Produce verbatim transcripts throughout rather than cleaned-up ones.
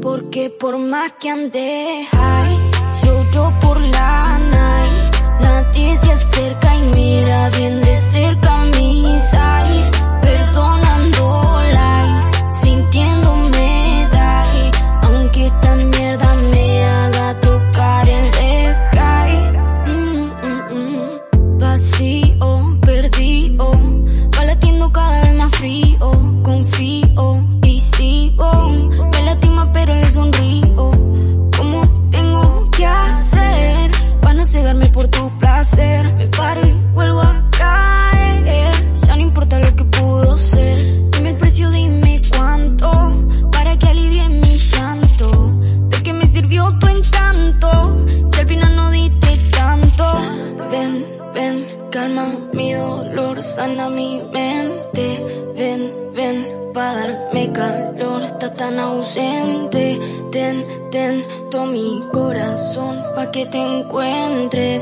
Porque por más que ande high, lloro por la night. Nadie se acerca y mira bien de cerca mis eyes. Perdonando lies, sintiéndome die. Aunque esta mierda me haga tocar el sky. mm, mm, mm. Vacío, perdido, va latiendo cada vez más frío. Confío y sigo, me lastima pero le sonrío. ¿Cómo tengo que hacer para no cegarme por tu placer? Me paro y vuelvo a caer, ya no importa lo que pudo ser. Dime el precio, dime cuánto, para que alivie mi llanto. ¿De qué me sirvió tu encanto si al final no diste tanto? Ven, ven, calma mi dolor, sana mi mente. Ven, ven, pa' darme calor, está tan ausente. Ten, ten, todo mi corazón pa' que te encuentres.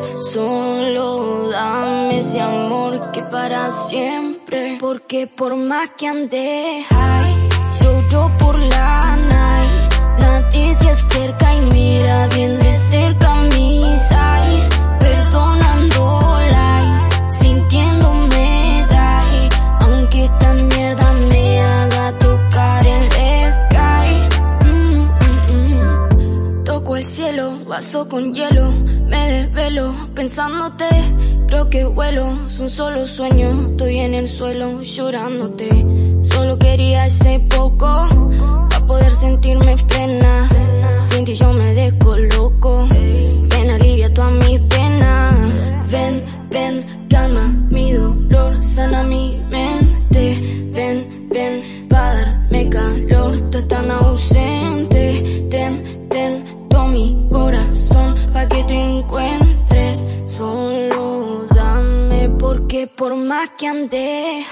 Solo dame ese amor que para siempre. Porque por más que ande high, lloro por la night. Nadie se acerca y mira bien de cerca mis eyes. Perdonando lies, sintiéndome die. Aunque esta mierda me haga tocar el sky. mm, mm, mm. Toco el cielo, vaso con hielo. Me desvelo pensándote, creo que vuelo. Es un solo sueño, estoy en el suelo llorándote. Solo quería ese poco pa' poder sentirme plena. Sin ti yo me descoloco. Ven, alivia todas mis penas. Ven, ven, calma mi dolor, sana mi mente. Ven, ven, pa' darme calor, estás tan ausente. Ten, ten, todo mi corazón pa' que te encuentres. Solo dame, porque por más que ande